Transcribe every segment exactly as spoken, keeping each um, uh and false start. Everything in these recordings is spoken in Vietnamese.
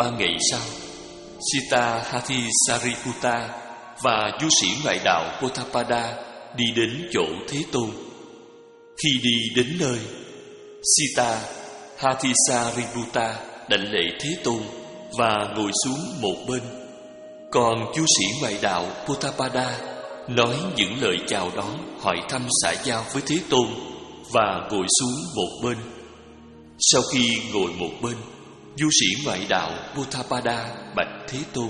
ba ngày sau, Sita Hathisariputta và du sĩ ngoại đạo Potapada đi đến chỗ Thế Tôn. Khi đi đến nơi, Sita Hathisariputta đảnh lễ Thế Tôn và ngồi xuống một bên. Còn du sĩ ngoại đạo Potapada nói những lời chào đón, hỏi thăm xã giao với Thế Tôn và ngồi xuống một bên. Sau khi ngồi một bên, du sĩ ngoại đạo Potapada bạch Thế Tôn: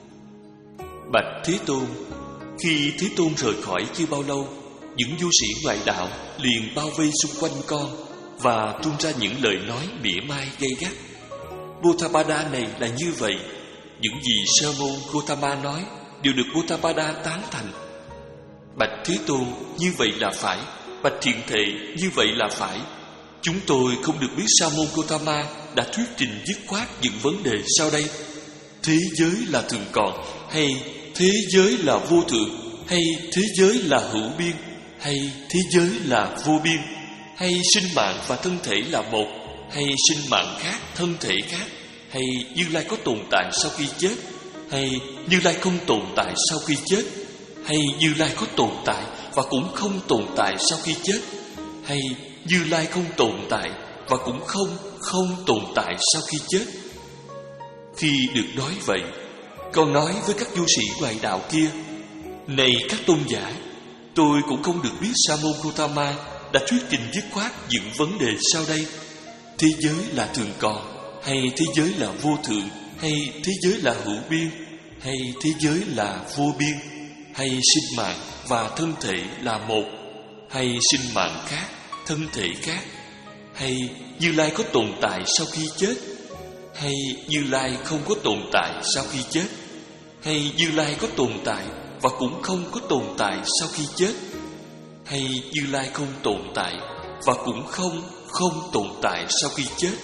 Bạch Thế Tôn, khi Thế Tôn rời khỏi chưa bao lâu, những du sĩ ngoại đạo liền bao vây xung quanh con và tuôn ra những lời nói mỉa mai gay gắt. Potapada này là như vậy, những gì Sơ môn Gotama nói đều được Potapada tán thành. Bạch Thế Tôn, như vậy là phải. Bạch Thiện Thệ, như vậy là phải. Chúng tôi không được biết Sa môn Gotama đã thuyết trình dứt khoát những vấn đề sau đây: thế giới là thường còn, hay thế giới là vô thượng, hay thế giới là hữu biên, hay thế giới là vô biên, hay sinh mạng và thân thể là một, hay sinh mạng khác, thân thể khác, hay Như Lai có tồn tại sau khi chết, hay Như Lai không tồn tại sau khi chết, hay Như Lai có tồn tại và cũng không tồn tại sau khi chết, hay Như Lai không tồn tại và cũng không không tồn tại sau khi chết. Khi được nói vậy, con nói với các du sĩ ngoại đạo kia: Này các tôn giả, tôi cũng không được biết Sa môn Gotama đã thuyết trình dứt khoát những vấn đề sau đây: thế giới là thường còn, hay thế giới là vô thượng, hay thế giới là hữu biên, hay thế giới là vô biên, hay sinh mạng và thân thể là một, hay sinh mạng khác, thân thể khác, hay Như Lai có tồn tại sau khi chết, hay Như Lai không có tồn tại sau khi chết, hay Như Lai có tồn tại và cũng không có tồn tại sau khi chết, hay Như Lai không tồn tại và cũng không không tồn tại sau khi chết.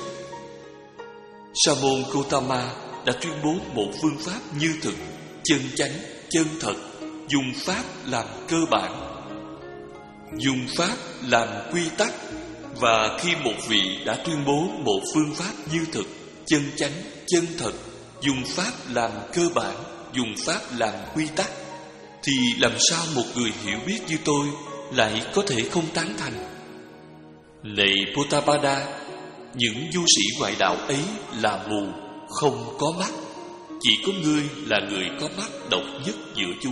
Sa môn Gotama đã tuyên bố một phương pháp như thực, chân chánh, chân thật, dùng pháp làm cơ bản, dùng pháp làm quy tắc. Và khi một vị đã tuyên bố một phương pháp như thực, chân chánh, chân thật, dùng pháp làm cơ bản, dùng pháp làm quy tắc, thì làm sao một người hiểu biết như tôi lại có thể không tán thành? Này Potapada, những du sĩ ngoại đạo ấy là mù, không có mắt. Chỉ có ngươi là người có mắt độc nhất giữa chúng.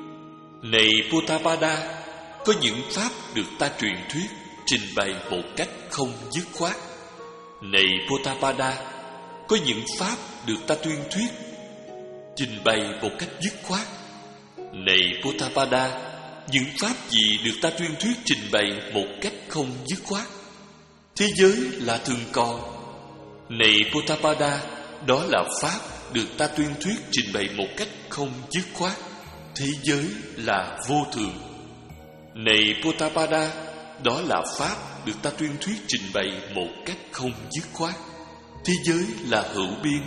Này Potapada, có những pháp được ta truyền thuyết, trình bày một cách không dứt khoát. Này Potapada, có những pháp được ta tuyên thuyết, trình bày một cách dứt khoát. Này Potapada, những pháp gì được ta tuyên thuyết, trình bày một cách không dứt khoát? Thế giới là thường còn. Này Potapada, đó là pháp được ta tuyên thuyết, trình bày một cách không dứt khoát. Thế giới là vô thường. Này Potapada, đó là pháp được ta tuyên thuyết, trình bày một cách không dứt khoát. Thế giới là hữu biên.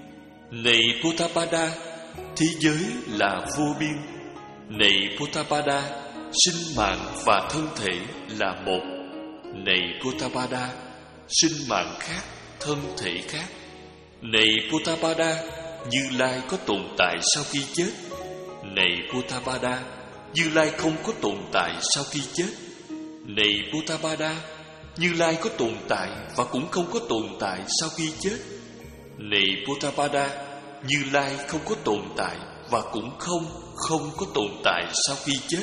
Này Potapada, thế giới là vô biên. Này Potapada, sinh mạng và thân thể là một. Này Potapada, sinh mạng khác, thân thể khác. Này Potapada, Như Lai có tồn tại sau khi chết. Này Potapada, Như Lai không có tồn tại sau khi chết. Này Potapada, Như Lai có tồn tại và cũng không có tồn tại sau khi chết. Này Potapada, Như Lai không có tồn tại và cũng không không có tồn tại sau khi chết.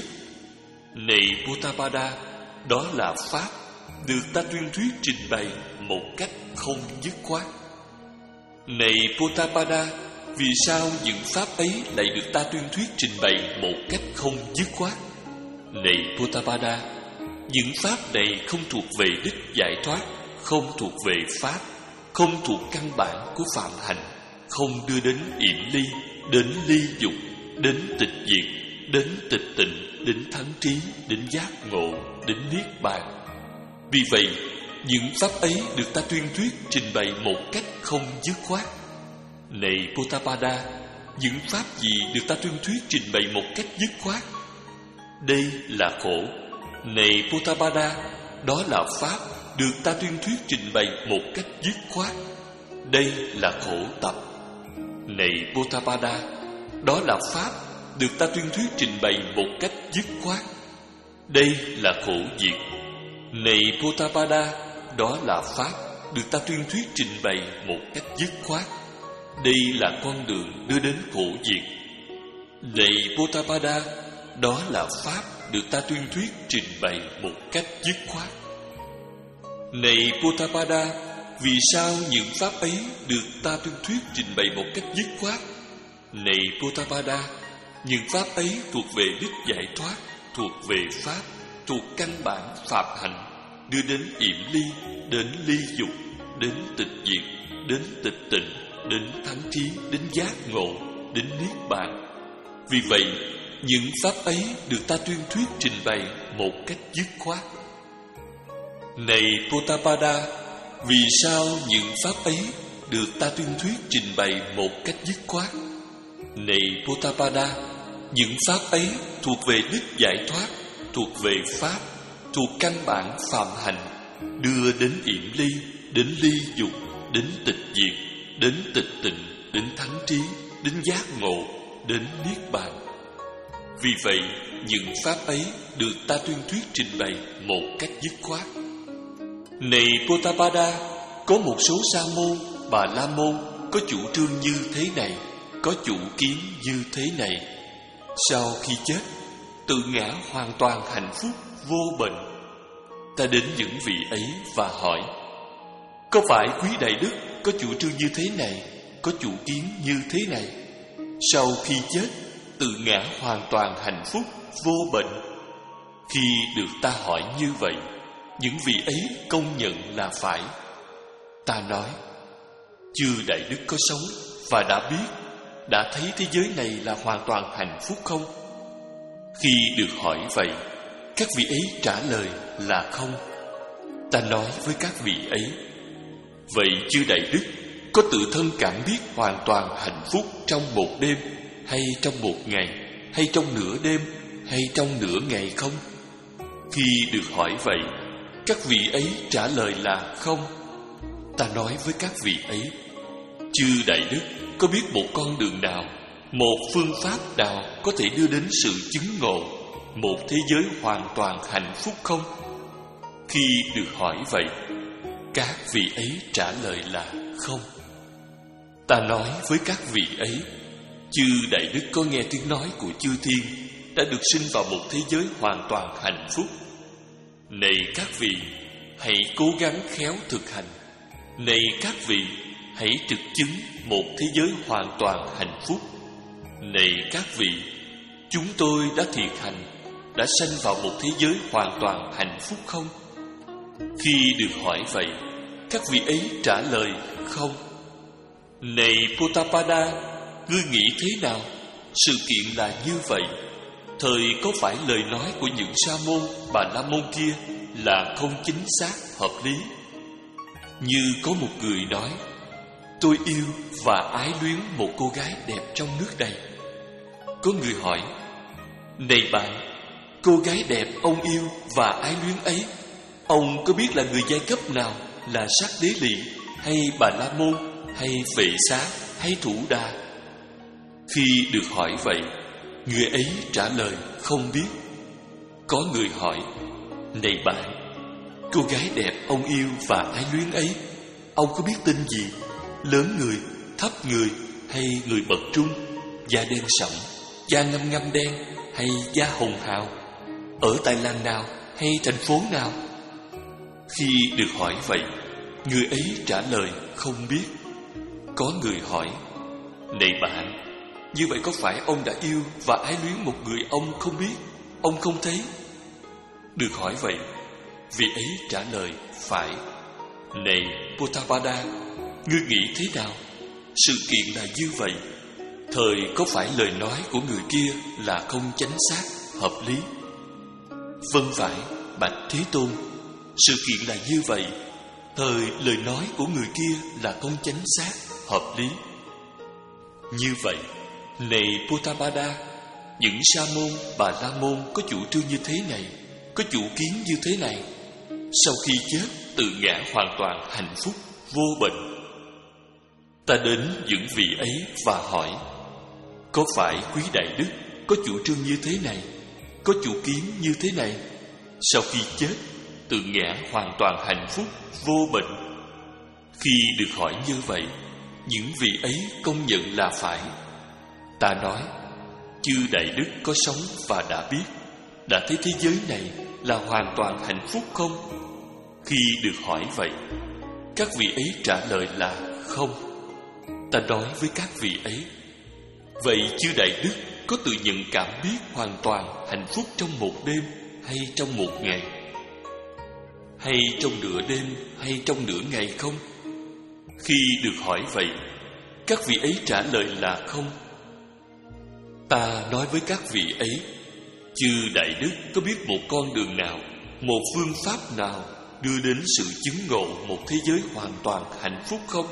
Này Potapada, đó là pháp được ta tuyên thuyết, trình bày một cách không dứt khoát. Này Potapada, vì sao những pháp ấy lại được ta tuyên thuyết, trình bày một cách không dứt khoát? Này Potapada, những pháp này không thuộc về đích giải thoát, không thuộc về pháp, không thuộc căn bản của phạm hành, không đưa đến yểm ly, đến ly dục, đến tịch diệt, đến tịch tịnh, đến thắng trí, đến giác ngộ, đến niết bàn. Vì vậy, những pháp ấy được ta tuyên thuyết, trình bày một cách không dứt khoát. Này Potapada, những pháp gì được ta tuyên thuyết, trình bày một cách dứt khoát? Đây là khổ. Này Potapada, đó là pháp được ta tuyên thuyết, trình bày một cách dứt khoát. Đây là khổ tập. Này Potapada, đó là pháp được ta tuyên thuyết trình bày một cách dứt khoát. Đây là khổ diệt. Này Potapada, đó là pháp được ta tuyên thuyết trình bày một cách dứt khoát. Đây là con đường đưa đến khổ diệt. Này Potapada, đó là pháp được ta tuyên thuyết trình bày một cách dứt khoát. Này Potapada, vì sao những pháp ấy được ta tuyên thuyết trình bày một cách dứt khoát? Này Potapada, những pháp ấy thuộc về đích giải thoát, thuộc về pháp, thuộc căn bản phạm hạnh, đưa đến yểm ly, đến ly dục, đến tịch diệt, đến tịch tịnh, đến thắng trí, đến giác ngộ, đến niết bàn. Vì vậy, những pháp ấy được ta tuyên thuyết trình bày một cách dứt khoát. Này Potapada, vì sao những pháp ấy được ta tuyên thuyết trình bày một cách dứt khoát? Này Potapada, những pháp ấy thuộc về đích giải thoát, thuộc về pháp, thuộc căn bản phạm hạnh, đưa đến yểm ly, đến ly dục, đến tịch diệt, đến tịch tịnh, đến thắng trí, đến giác ngộ, đến niết bàn. Vì vậy, những pháp ấy được ta tuyên thuyết trình bày một cách dứt khoát. Này Potapada, có một số sa môn, bà la môn có chủ trương như thế này, có chủ kiến như thế này. Sau khi chết, tự ngã hoàn toàn hạnh phúc, vô bệnh. Ta đến những vị ấy và hỏi: có phải quý đại đức có chủ trương như thế này, có chủ kiến như thế này? Sau khi chết, tự ngã hoàn toàn hạnh phúc, vô bệnh. Khi được ta hỏi như vậy, những vị ấy công nhận là phải. Ta nói: chư đại đức có sống và đã biết, đã thấy thế giới này là hoàn toàn hạnh phúc không? Khi được hỏi vậy, các vị ấy trả lời là không. Ta nói với các vị ấy: vậy chư đại đức có tự thân cảm biết hoàn toàn hạnh phúc trong một đêm, hay trong một ngày, hay trong nửa đêm, hay trong nửa ngày không? Khi được hỏi vậy, các vị ấy trả lời là không. Ta nói với các vị ấy: chư đại đức có biết một con đường nào, một phương pháp nào có thể đưa đến sự chứng ngộ, một thế giới hoàn toàn hạnh phúc không? Khi được hỏi vậy, các vị ấy trả lời là không. Ta nói với các vị ấy: chư đại đức có nghe tiếng nói của chư thiên, đã được sinh vào một thế giới hoàn toàn hạnh phúc. Này các vị, hãy cố gắng khéo thực hành. Này các vị, hãy thực chứng một thế giới hoàn toàn hạnh phúc. Này các vị, chúng tôi đã thiệt hành, đã sanh vào một thế giới hoàn toàn hạnh phúc không? Khi được hỏi vậy, các vị ấy trả lời không. Này Potapada, ngươi nghĩ thế nào? Sự kiện là như vậy. Thời có phải lời nói của những sa môn, bà la môn kia là không chính xác, hợp lý? Như có một người nói: tôi yêu và ái luyến một cô gái đẹp trong nước này. Có người hỏi: này bạn, cô gái đẹp ông yêu và ái luyến ấy, ông có biết là người giai cấp nào, là Sắc Đế Lị, hay Bà La Môn, hay Vệ Xá, hay Thủ Đà? Khi được hỏi vậy, người ấy trả lời không biết. Có người hỏi: này bạn, cô gái đẹp ông yêu và ái luyến ấy, ông có biết tên gì? Lớn người, thấp người, hay người bậc trung, da đen sẫm, da ngăm ngăm đen, hay da hồng hào, ở tại làng nào hay thành phố nào? Khi được hỏi vậy, người ấy trả lời không biết. Có người hỏi: này bạn, như vậy có phải ông đã yêu và ái luyến một người ông không biết, ông không thấy? Được hỏi vậy, vị ấy trả lời phải. Này Potapada, ngươi nghĩ thế nào? Sự kiện là như vậy. Thời có phải lời nói của người kia là không chánh xác, hợp lý? Vâng phải, bạch Thế Tôn. Sự kiện là như vậy. Thời lời nói của người kia là không chánh xác, hợp lý. Như vậy, này Potapada, những sa môn, bà la môn có chủ trương như thế này, có chủ kiến như thế này, sau khi chết tự ngã hoàn toàn hạnh phúc, vô bệnh. Ta đến những vị ấy và hỏi: có phải quý đại đức có chủ trương như thế này, có chủ kiến như thế này, sau khi chết tự ngã hoàn toàn hạnh phúc vô bệnh? Khi được hỏi như vậy, những vị ấy công nhận là phải. Ta nói: chư đại đức có sống và đã biết, đã thấy thế giới này là hoàn toàn hạnh phúc không? Khi được hỏi vậy, các vị ấy trả lời là không. Ta nói với các vị ấy: vậy chư đại đức có tự nhận cảm biết hoàn toàn hạnh phúc trong một đêm hay trong một ngày, hay trong nửa đêm hay trong nửa ngày không? Khi được hỏi vậy, các vị ấy trả lời là không. Ta nói với các vị ấy: chư đại đức có biết một con đường nào, một phương pháp nào đưa đến sự chứng ngộ một thế giới hoàn toàn hạnh phúc không?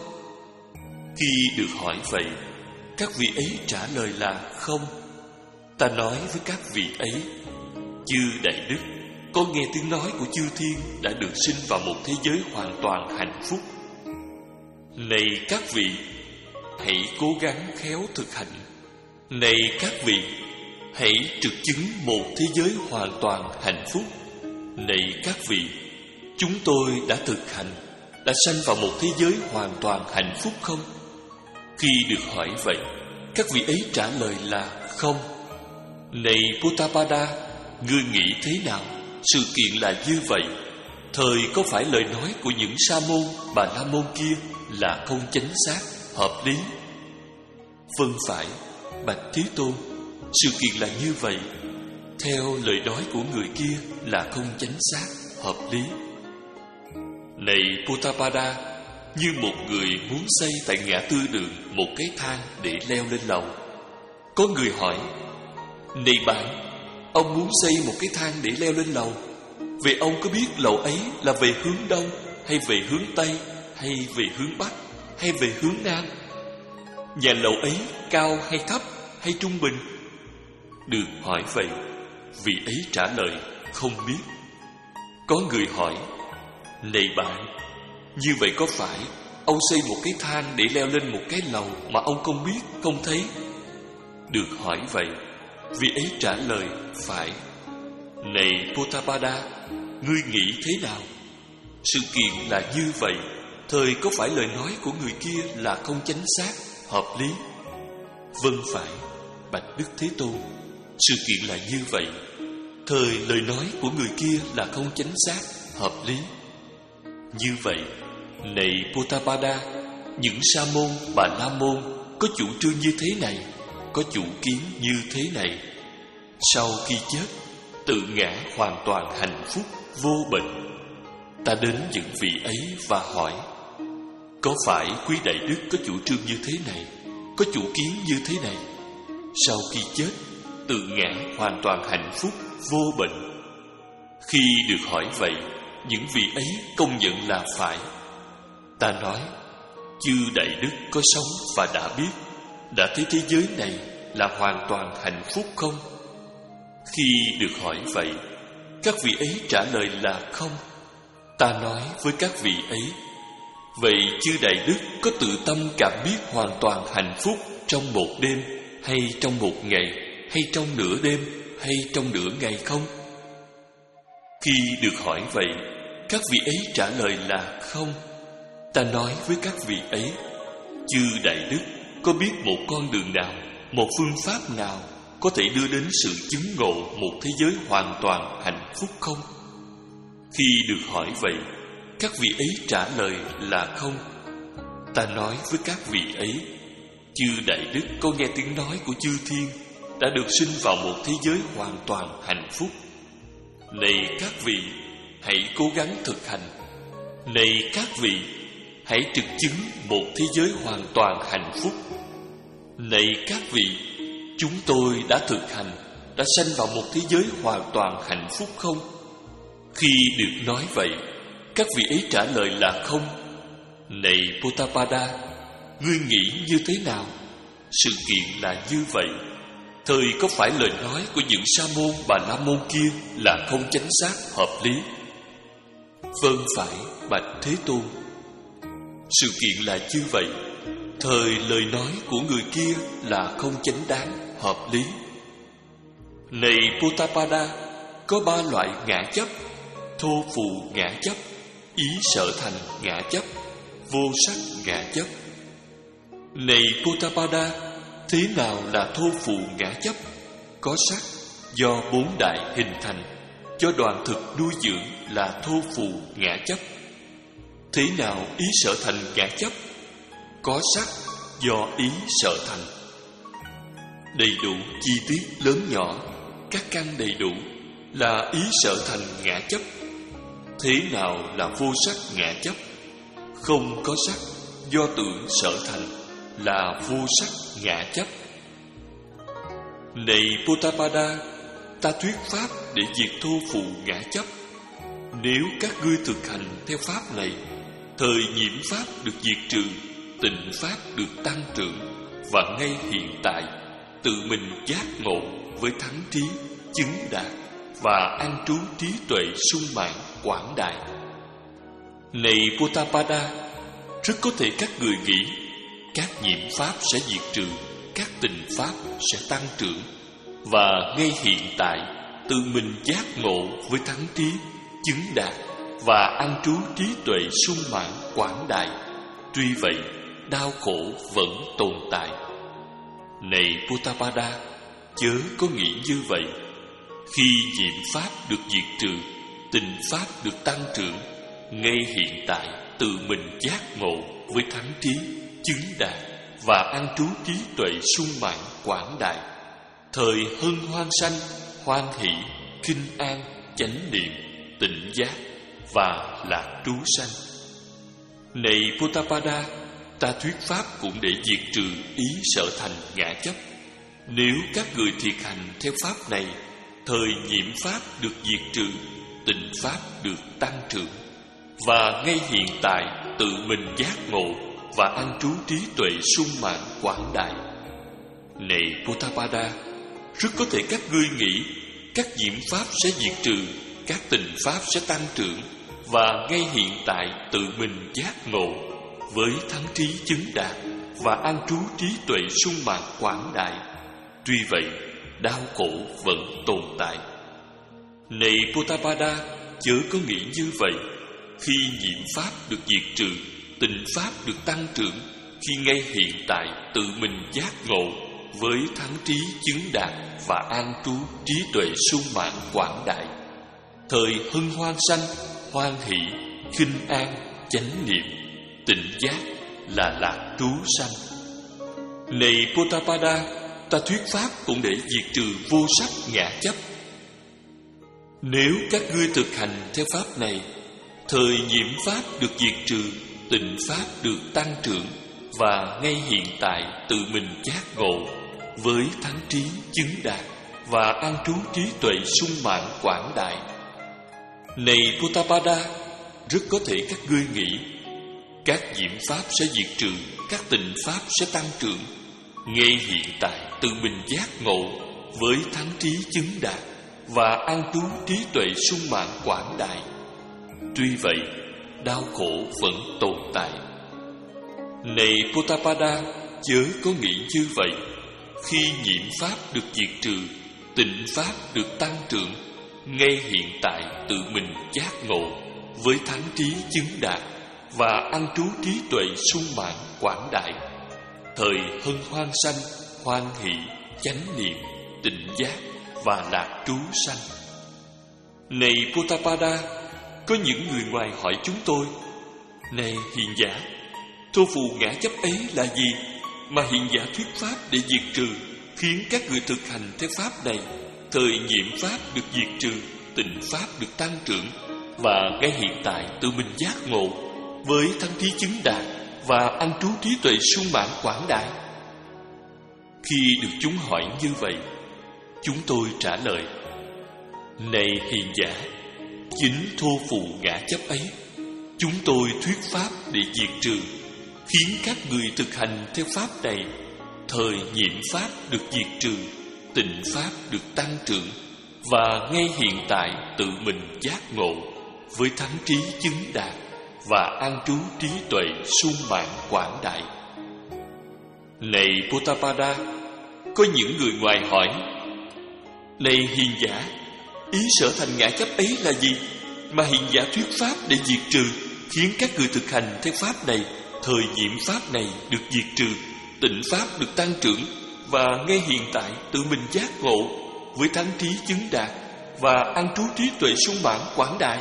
Khi được hỏi vậy, các vị ấy trả lời là không. Ta nói với các vị ấy: chư đại đức có nghe tiếng nói của chư thiên đã được sinh vào một thế giới hoàn toàn hạnh phúc. Này các vị, hãy cố gắng khéo thực hành. Này các vị, hãy trực chứng một thế giới hoàn toàn hạnh phúc. Này các vị, chúng tôi đã thực hành, đã sanh vào một thế giới hoàn toàn hạnh phúc không? Khi được hỏi vậy, các vị ấy trả lời là không. Này Potapada, ngươi nghĩ thế nào? Sự kiện là như vậy. Thời có phải lời nói của những sa môn, bà la môn kia là không chính xác, hợp lý? Vâng phải, bạch Thế Tôn, sự kiện là như vậy. Theo lời nói của người kia là không chính xác, hợp lý. Này Potapada, như một người muốn xây tại ngã tư đường một cái thang để leo lên lầu. Có người hỏi: này bạn, ông muốn xây một cái thang để leo lên lầu, vậy ông có biết lầu ấy là về hướng đông, hay về hướng tây, hay về hướng bắc, hay về hướng nam? Nhà lầu ấy cao hay thấp, hay trung bình? Được hỏi vậy, vị ấy trả lời không biết. Có người hỏi: này bạn, như vậy có phải ông xây một cái thang để leo lên một cái lầu mà ông không biết, không thấy? Được hỏi vậy, vị ấy trả lời phải. Này Potapada, ngươi nghĩ thế nào? Sự kiện là như vậy. Thời có phải lời nói của người kia là không chính xác, hợp lý? Vâng phải, bạch Đức Thế Tôn, sự kiện là như vậy. Thời lời nói của người kia là không chính xác, hợp lý. Như vậy, này Potapada, những sa môn, bà la môn có chủ trương như thế này, có chủ kiến như thế này, sau khi chết tự ngã hoàn toàn hạnh phúc vô bệnh. Ta đến những vị ấy và hỏi: có phải quý đại đức có chủ trương như thế này, có chủ kiến như thế này, sau khi chết tự ngã hoàn toàn hạnh phúc vô bệnh? Khi được hỏi vậy, những vị ấy công nhận là phải. Ta nói: chư đại đức có sống và đã biết, đã thấy thế giới này là hoàn toàn hạnh phúc không? Khi được hỏi vậy, các vị ấy trả lời là không. Ta nói với các vị ấy: vậy chư đại đức có tự tâm cảm biết hoàn toàn hạnh phúc trong một đêm, hay trong một ngày, hay trong nửa đêm, hay trong nửa ngày không? Khi được hỏi vậy, các vị ấy trả lời là không. Ta nói với các vị ấy: chư đại đức có biết một con đường nào, một phương pháp nào có thể đưa đến sự chứng ngộ một thế giới hoàn toàn hạnh phúc không? Khi được hỏi vậy, các vị ấy trả lời là không. Ta nói với các vị ấy: chư đại đức có nghe tiếng nói của chư thiên đã được sinh vào một thế giới hoàn toàn hạnh phúc. Này các vị, hãy cố gắng thực hành. Này các vị, hãy trực chứng một thế giới hoàn toàn hạnh phúc. Này các vị, chúng tôi đã thực hành, đã sanh vào một thế giới hoàn toàn hạnh phúc không? Khi được nói vậy, các vị ấy trả lời là không. Này Potapada, ngươi nghĩ như thế nào? Sự kiện là như vậy. Thời có phải lời nói của những sa môn, bà la môn kia là không chính xác, hợp lý? Vâng phải, bạch Thế Tôn, sự kiện là như vậy. thời lời nói của người kia là không chánh đáng, hợp lý. Này Potapada, có ba loại ngã chấp: thô phù ngã chấp, ý sở thành ngã chấp, vô sắc ngã chấp. Này Potapada, thế nào là thô phù ngã chấp? Có sắc do bốn đại hình thành, cho đoàn thực nuôi dưỡng là thô phù ngã chấp. Thế nào ý sở thành ngã chấp? Có sắc do ý sở thành. Đầy đủ chi tiết lớn nhỏ, các căn đầy đủ là ý sở thành ngã chấp. Thế nào là vô sắc ngã chấp? Không có sắc do tưởng sở thành là vô sắc ngã chấp. Này Potapada, ta thuyết pháp để diệt thô phù ngã chấp. Nếu các ngươi thực hành theo pháp này, thời nhiễm pháp được diệt trừ, tịnh pháp được tăng trưởng, và ngay hiện tại tự mình giác ngộ với thắng trí, chứng đạt và an trú trí tuệ sung mãn quảng đại. Này Potapada, rất có thể các người nghĩ các nhiễm pháp sẽ diệt trừ, các tịnh pháp sẽ tăng trưởng, và ngay hiện tại tự mình giác ngộ với thắng trí, chứng đạt và an trú trí tuệ sung mãn quảng đại. Tuy vậy, đau khổ vẫn tồn tại. Này Potapada, chớ có nghĩ như vậy. Khi nhiễm pháp được diệt trừ, tịnh pháp được tăng trưởng, ngay hiện tại tự mình giác ngộ với thắng trí, chứng đạt và an trú trí tuệ sung mãn quảng đại, thời hân hoan sanh, hoan hỷ, kinh an, chánh niệm, tịnh giác và lạc trú sanh. Này Potapada, ta thuyết pháp cũng để diệt trừ ý sở thành ngã chấp. Nếu các người thiệt hành theo pháp này, thời nhiễm pháp được diệt trừ, tịnh pháp được tăng trưởng, và ngay hiện tại tự mình giác ngộ và an trú trí tuệ sung mãn quảng đại. Này Potapada, rất có thể các ngươi nghĩ các nhiễm pháp sẽ diệt trừ, các tịnh pháp sẽ tăng trưởng, và ngay hiện tại tự mình giác ngộ với thắng trí chứng đạt và an trú trí tuệ sung mãn quảng đại. Tuy vậy, đau khổ vẫn tồn tại. Này Potapada, chớ có nghĩ như vậy. Khi nhiễm pháp được diệt trừ, tịnh pháp được tăng trưởng, khi ngay hiện tại tự mình giác ngộ với thắng trí chứng đạt và an trú trí tuệ sung mãn quảng đại, thời hân hoan sanh, hoan hỷ, khinh an, chánh niệm, tịnh giác là lạc trú sanh. Này Potapada, ta thuyết pháp cũng để diệt trừ vô sắc ngã chấp. Nếu các ngươi thực hành theo pháp này, thời nhiễm pháp được diệt trừ, tịnh pháp được tăng trưởng, và ngay hiện tại tự mình giác ngộ với thắng trí chứng đạt và an trú trí tuệ sung mãn quảng đại. Này Potapada, rất có thể các ngươi nghĩ các nhiễm pháp sẽ diệt trừ, các tịnh pháp sẽ tăng trưởng, ngay hiện tại tự mình giác ngộ với thắng trí chứng đạt và an trú trí tuệ sung mãn quảng đại. Tuy vậy, đau khổ vẫn tồn tại. Này Potapada, chớ có nghĩ như vậy. Khi nhiễm pháp được diệt trừ, tịnh pháp được tăng trưởng, ngay hiện tại tự mình giác ngộ với thắng trí chứng đạt và an trú trí tuệ sung mãn quảng đại, thời hân hoan sanh, hoan hỷ, chánh niệm, tịnh giác và lạc trú sanh. Này Potapada, có những người ngoài hỏi chúng tôi: Này hiền giả, thô phù ngã chấp ấy là gì mà hiền giả thuyết pháp để diệt trừ, khiến các người thực hành theo pháp này, thời nhiễm pháp được diệt trừ, tịnh pháp được tăng trưởng, và ngay hiện tại tự mình giác ngộ với thắng trí chứng đạt và an trú trí tuệ sung mãn quảng đại? Khi được chúng hỏi như vậy, chúng tôi trả lời: Này hiền giả, chính thô phù ngã chấp ấy chúng tôi thuyết pháp để diệt trừ, khiến các người thực hành theo pháp này, thời nhiễm pháp được diệt trừ, tịnh pháp được tăng trưởng, và ngay hiện tại tự mình giác ngộ với thắng trí chứng đạt và an trú trí tuệ sung mãn quảng đại. Này Potapada, có những người ngoài hỏi: Này hiền giả, ý sở thành ngã chấp ấy là gì mà hiền giả thuyết pháp để diệt trừ, khiến các người thực hành theo pháp này, thời nhiễm pháp này được diệt trừ, tịnh pháp được tăng trưởng, và ngay hiện tại tự mình giác ngộ với thắng trí chứng đạt và an trú trí tuệ sung mãn quảng đại?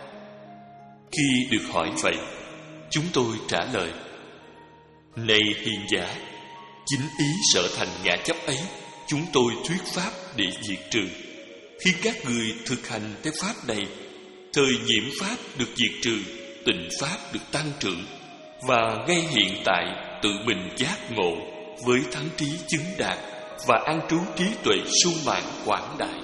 Khi được hỏi vậy, chúng tôi trả lời: Này hiền giả, chính ý sở thành ngã chấp ấy chúng tôi thuyết pháp để diệt trừ, khi các người thực hành theo pháp này, thời nhiễm pháp được diệt trừ, tịnh pháp được tăng trưởng, và ngay hiện tại tự mình giác ngộ với thắng trí chứng đạt và an trú trí tuệ sung mãn quảng đại.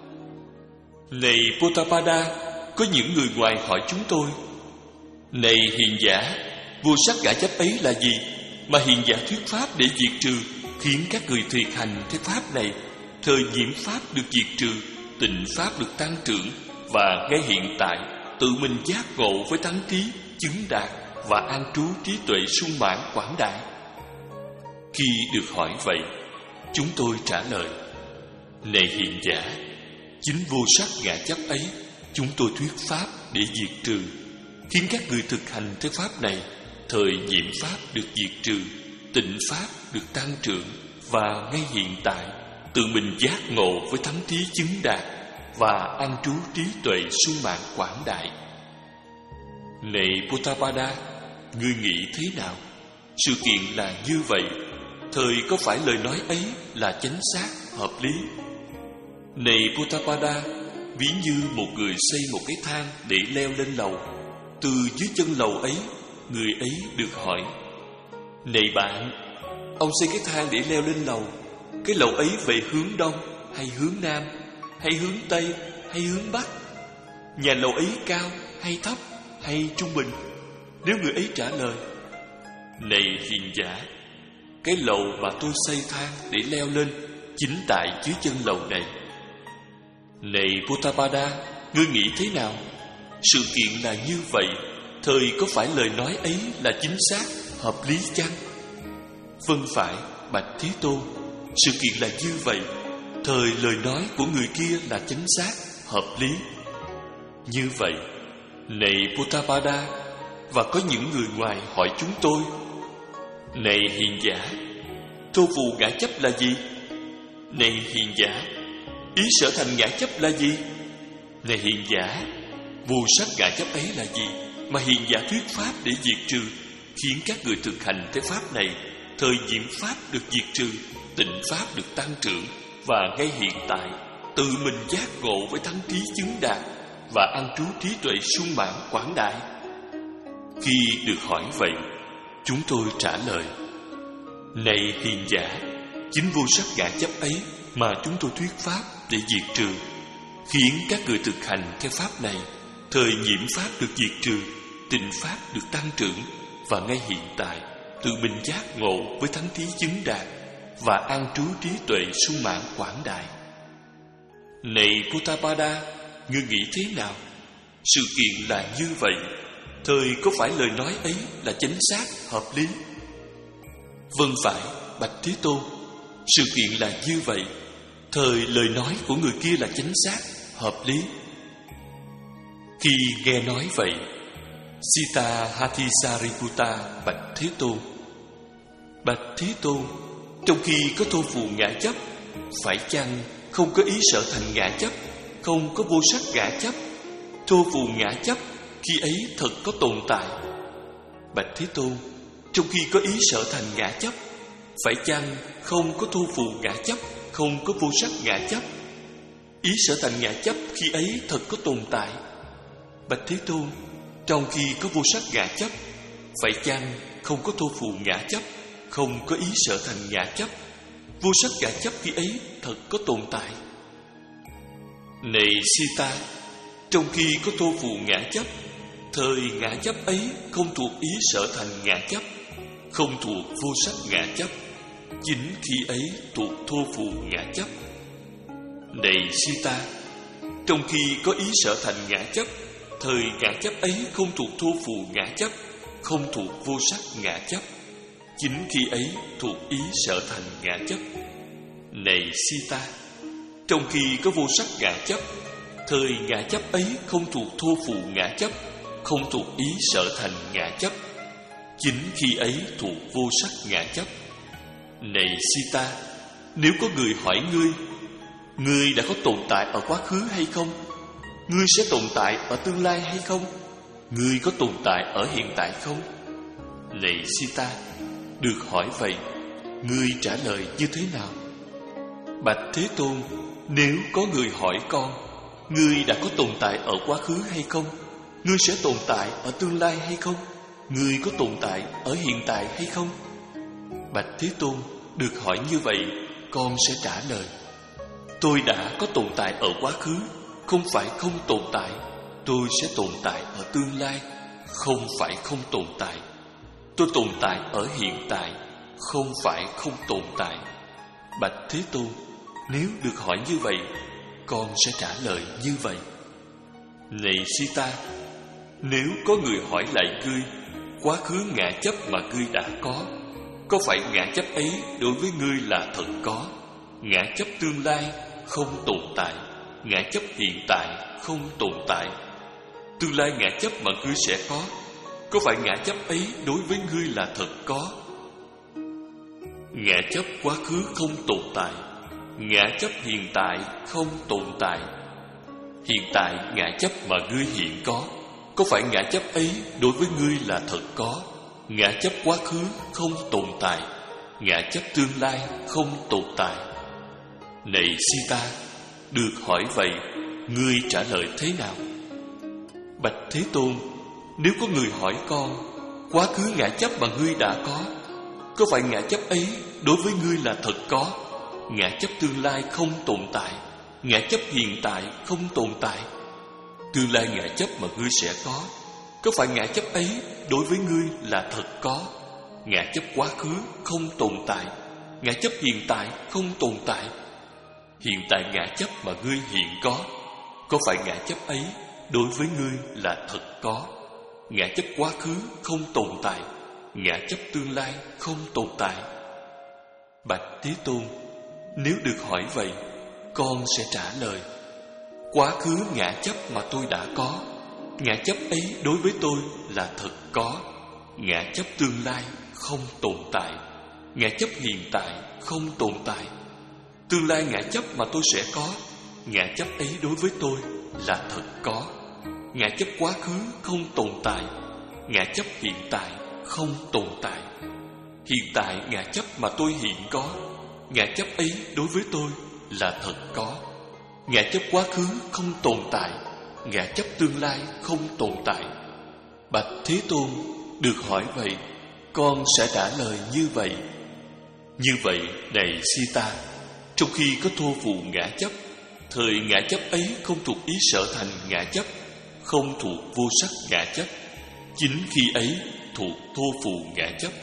Này Potapada, có những người ngoài hỏi chúng tôi: Này hiền giả, vô sắc ngã chấp ấy là gì mà hiền giả thuyết pháp để diệt trừ, khiến các người thực hành theo pháp này, thời nhiễm pháp được diệt trừ, tịnh pháp được tăng trưởng, và ngay hiện tại tự mình giác ngộ với thắng trí chứng đạt và an trú trí tuệ sung mãn quảng đại? Khi được hỏi vậy, chúng tôi trả lời: Này hiền giả, chính vô sắc ngã chấp ấy chúng tôi thuyết pháp để diệt trừ, khiến các người thực hành theo pháp này, thời nhiễm pháp được diệt trừ, tịnh pháp được tăng trưởng, và ngay hiện tại tự mình giác ngộ với thắng trí chứng đạt và an trú trí tuệ sung mãn quảng đại. Này Potapada, ngươi nghĩ thế nào? Sự kiện là như vậy, thời có phải lời nói ấy là chánh xác, hợp lý? Này Potapada, ví như một người xây một cái thang để leo lên lầu. Từ dưới chân lầu ấy, người ấy được hỏi: Này bạn, ông xây cái thang để leo lên lầu, cái lầu ấy về hướng đông hay hướng nam, hay hướng tây hay hướng bắc? Nhà lầu ấy cao hay thấp hay trung bình? Nếu người ấy trả lời: Này hiền giả, cái lầu mà tôi xây thang để leo lên chính tại dưới chân lầu này. Này Potapada, ngươi nghĩ thế nào? Sự kiện là như vậy, thời có phải lời nói ấy là chính xác, hợp lý chăng? Vâng phải, bạch Thế Tôn, sự kiện là như vậy, thời lời nói của người kia là chính xác, hợp lý. Như vậy, này Potapada, và có những người ngoài hỏi chúng tôi: Này hiền giả, thô phù ngã chấp là gì? Này hiền giả, ý sở thành ngã chấp là gì? Này hiền giả, vô sắc ngã chấp ấy là gì mà hiền giả thuyết pháp để diệt trừ, khiến các người thực hành theo pháp này, thời nhiễm pháp được diệt trừ, tịnh pháp được tăng trưởng, và ngay hiện tại tự mình giác ngộ với thắng trí chứng đạt và an trú trí tuệ sung mãn quảng đại? Khi được hỏi vậy, chúng tôi trả lời: Này hiền giả, chính vô sắc ngã chấp ấy mà chúng tôi thuyết pháp để diệt trừ, khiến các người thực hành theo pháp này, thời nhiễm pháp được diệt trừ, tịnh pháp được tăng trưởng, và ngay hiện tại tự mình giác ngộ với thắng trí chứng đạt và an trú trí tuệ sung mãn quảng đại. Này Potapada, ngươi nghĩ thế nào? Sự kiện là như vậy, thời có phải lời nói ấy là chính xác, hợp lý? Vâng phải, bạch Thế Tôn, sự kiện là như vậy, thời lời nói của người kia là chính xác, hợp lý. Khi nghe nói vậy, Sita Hathisariputta bạch Thế Tôn: Bạch Thế Tôn, trong khi có thô phù ngã chấp, phải chăng không có ý sở thành ngã chấp, không có vô sắc ngã chấp, thô phù ngã chấp khi ấy thật có tồn tại? Bạch Thế Tôn, trong khi có ý sở thành ngã chấp, phải chăng không có thô phù ngã chấp, không có vô sắc ngã chấp, ý sở thành ngã chấp khi ấy thật có tồn tại? Bạch Thế Tôn, trong khi có vô sắc ngã chấp, phải chăng không có thô phù ngã chấp, không có ý sở thành ngã chấp, vô sắc ngã chấp khi ấy thật có tồn tại? Này Sita, trong khi có thô phù ngã chấp, thời ngã chấp ấy không thuộc ý sở thành ngã chấp, không thuộc vô sắc ngã chấp, chính khi ấy thuộc thô phù ngã chấp. Này Sita, trong khi có ý sở thành ngã chấp, thời ngã chấp ấy không thuộc thô phù ngã chấp, không thuộc vô sắc ngã chấp, chính khi ấy thuộc ý sở thành ngã chấp. Này Sita, trong khi có vô sắc ngã chấp, thời ngã chấp ấy không thuộc thô phụ ngã chấp, không thuộc ý sở thành ngã chấp, chính khi ấy thuộc vô sắc ngã chấp. Này Sita, nếu có người hỏi ngươi, ngươi đã có tồn tại ở quá khứ hay không? Ngươi sẽ tồn tại ở tương lai hay không? Ngươi có tồn tại ở hiện tại không? Này Sita, được hỏi vậy, ngươi trả lời như thế nào? Bạch Thế Tôn, nếu có người hỏi con, ngươi đã có tồn tại ở quá khứ hay không? Ngươi sẽ tồn tại ở tương lai hay không? Ngươi có tồn tại ở hiện tại hay không? Bạch Thế Tôn, được hỏi như vậy, con sẽ trả lời: tôi đã có tồn tại ở quá khứ, không phải không tồn tại. Tôi sẽ tồn tại ở tương lai, không phải không tồn tại. Tôi tồn tại ở hiện tại, không phải không tồn tại. Bạch Thế Tôn, nếu được hỏi như vậy, con sẽ trả lời như vậy. Này Sita, nếu có người hỏi lại ngươi, quá khứ ngã chấp mà ngươi đã có, có phải ngã chấp ấy đối với ngươi là thật có? Ngã chấp tương lai không tồn tại, ngã chấp hiện tại không tồn tại. Tương lai ngã chấp mà ngươi sẽ có, có phải ngã chấp ấy đối với ngươi là thật có? Ngã chấp quá khứ không tồn tại, ngã chấp hiện tại không tồn tại. Hiện tại ngã chấp mà ngươi hiện có, có phải ngã chấp ấy đối với ngươi là thật có? Ngã chấp quá khứ không tồn tại, ngã chấp tương lai không tồn tại. Này Sita, được hỏi vậy, ngươi trả lời thế nào? Bạch Thế Tôn, nếu có người hỏi con, quá khứ ngã chấp mà ngươi đã có, có phải ngã chấp ấy đối với ngươi là thật có? Ngã chấp tương lai không tồn tại, ngã chấp hiện tại không tồn tại. Tương lai ngã chấp mà ngươi sẽ có, có phải ngã chấp ấy đối với ngươi là thật có? Ngã chấp quá khứ không tồn tại, ngã chấp hiện tại không tồn tại. Hiện tại ngã chấp mà ngươi hiện có, có phải ngã chấp ấy đối với ngươi là thật có? Ngã chấp quá khứ không tồn tại, ngã chấp tương lai không tồn tại. Bạch Thế Tôn, nếu được hỏi vậy, con sẽ trả lời: quá khứ ngã chấp mà tôi đã có, ngã chấp ấy đối với tôi là thật có. Ngã chấp tương lai không tồn tại, ngã chấp hiện tại không tồn tại. Tương lai ngã chấp mà tôi sẽ có, ngã chấp ấy đối với tôi là thật có. Ngã chấp quá khứ không tồn tại, ngã chấp hiện tại không tồn tại. Hiện tại ngã chấp mà tôi hiện có, ngã chấp ấy đối với tôi là thật có. Ngã chấp quá khứ không tồn tại, ngã chấp tương lai không tồn tại. Bạch Thế Tôn, được hỏi vậy, con sẽ trả lời như vậy. Như vậy, này Sita, trong khi có thô phụ ngã chấp, thời ngã chấp ấy không thuộc ý sở thành ngã chấp, không thuộc vô sắc ngã chấp, chính khi ấy thuộc thô phụ ngã chấp.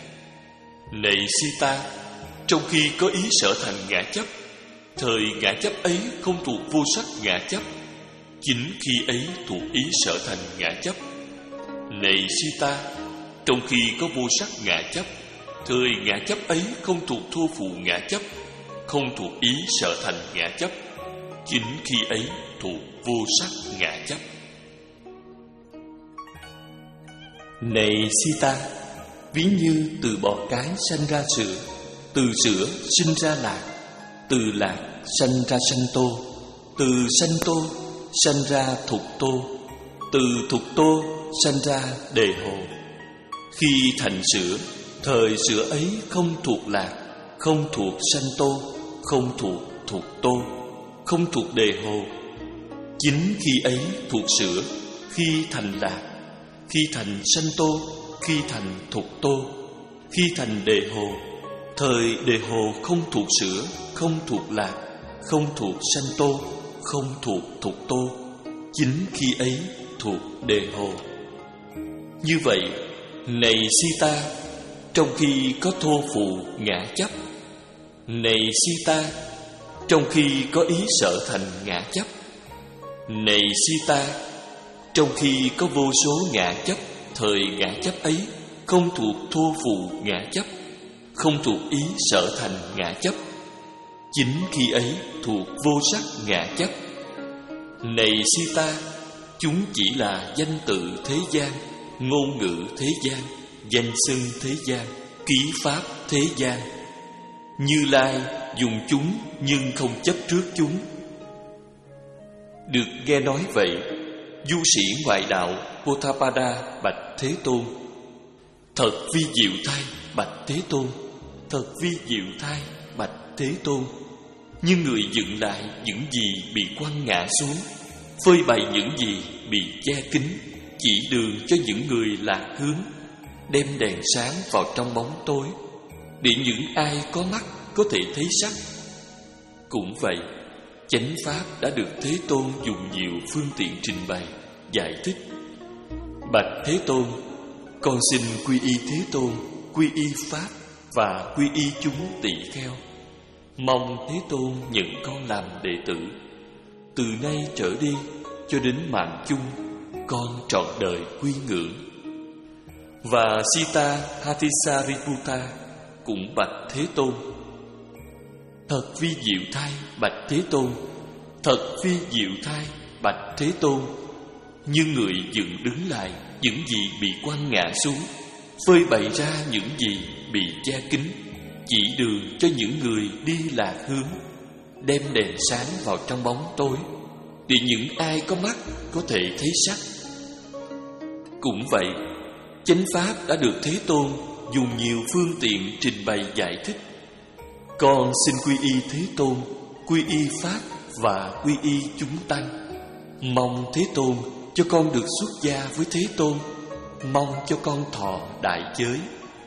Này Sita, trong khi có ý sở thành ngã chấp, thời ngã chấp ấy không thuộc vô sắc ngã chấp, chính khi ấy thuộc ý sở thành ngã chấp. Này Sita, trong khi có vô sắc ngã chấp, thời ngã chấp ấy không thuộc thô phụ ngã chấp, không thuộc ý sở thành ngã chấp, chính khi ấy thuộc vô sắc ngã chấp. Này Sita, ví như từ bọ cái sanh ra sữa, từ sữa sinh ra lạc, từ lạc sanh ra sanh tô, từ sanh tô sanh ra thục tô, từ thục tô sanh ra đề hồ. Khi thành sữa, thời sữa ấy không thuộc lạc, không thuộc sanh tô, không thuộc thục tô, không thuộc đề hồ. Chính khi ấy thuộc sữa, khi thành lạc, khi thành sanh tô, khi thành thục tô, khi thành đề hồ. Thời đề hồ không thuộc sữa, không thuộc lạc, không thuộc sanh tô, không thuộc thục tô, chính khi ấy thuộc đề hồ. Như vậy, này Sita, trong khi có thô phụ ngã chấp, này Sita, trong khi có ý sở thành ngã chấp, này Sita, trong khi có vô số ngã chấp, thời ngã chấp ấy không thuộc thô phụ ngã chấp, không thuộc ý sở thành ngã chấp. Chính khi ấy thuộc vô sắc ngã chấp. Này Sita, chúng chỉ là danh tự thế gian, ngôn ngữ thế gian, danh xưng thế gian, ký pháp thế gian. Như Lai dùng chúng nhưng không chấp trước chúng. Được nghe nói vậy, du sĩ ngoại đạo Potthapada bạch Thế Tôn: Thật vi diệu thay, bạch Thế Tôn. Thật vi diệu thay, bạch Thế Tôn. Nhưng người dựng lại những gì bị quăng ngã xuống, phơi bày những gì bị che kín, chỉ đường cho những người lạc hướng, đem đèn sáng vào trong bóng tối, để những ai có mắt có thể thấy sắc. Cũng vậy, chánh pháp đã được Thế Tôn dùng nhiều phương tiện trình bày, giải thích. Bạch Thế Tôn, con xin quy y Thế Tôn, quy y pháp và quy y chúng tỳ kheo. Mong Thế Tôn nhận con làm đệ tử. Từ nay trở đi cho đến mạng chung, con trọn đời quy ngưỡng. Và Sita Hathisariputta cũng bạch Thế Tôn: Thật vi diệu thay, bạch Thế Tôn. Thật vi diệu thay, bạch Thế Tôn. Nhưng người dựng đứng lại những gì bị quăng ngã xuống, phơi bày ra những gì bị che kín, chỉ đường cho những người đi lạc hướng, đem đèn sáng vào trong bóng tối, để những ai có mắt có thể thấy sắc. Cũng vậy, chánh pháp đã được Thế Tôn dùng nhiều phương tiện trình bày giải thích. Con xin quy y Thế Tôn, quy y pháp và quy y chúng tăng. Mong Thế Tôn cho con được xuất gia với Thế Tôn, mong cho con thọ đại giới.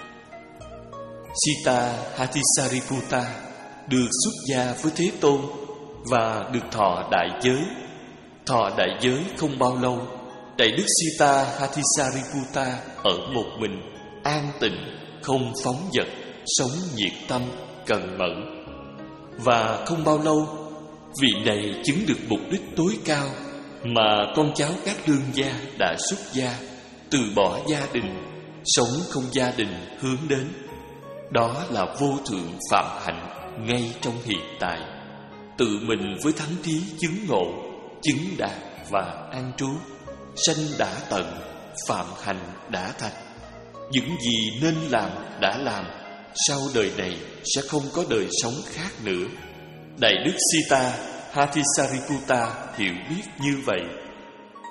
Sita Hathisariputta được xuất gia với Thế Tôn và được thọ đại giới. Thọ đại giới không bao lâu, Đại đức Sita Hathisariputta ở một mình, an tịnh, không phóng dật, sống nhiệt tâm, cần mẫn. Và không bao lâu, vị này chứng được mục đích tối cao mà con cháu các đương gia đã xuất gia, từ bỏ gia đình, sống không gia đình hướng đến. Đó là vô thượng phạm hạnh ngay trong hiện tại, tự mình với thánh thí chứng ngộ, chứng đạt và an trú. Sanh đã tận, phạm hạnh đã thành. Những gì nên làm đã làm, sau đời này sẽ không có đời sống khác nữa. Đại đức Sita Hathisariputta hiểu biết như vậy,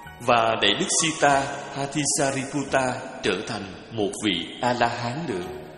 và Đại đức Sita Hathisariputta trở thành một vị A-la-hán nữa.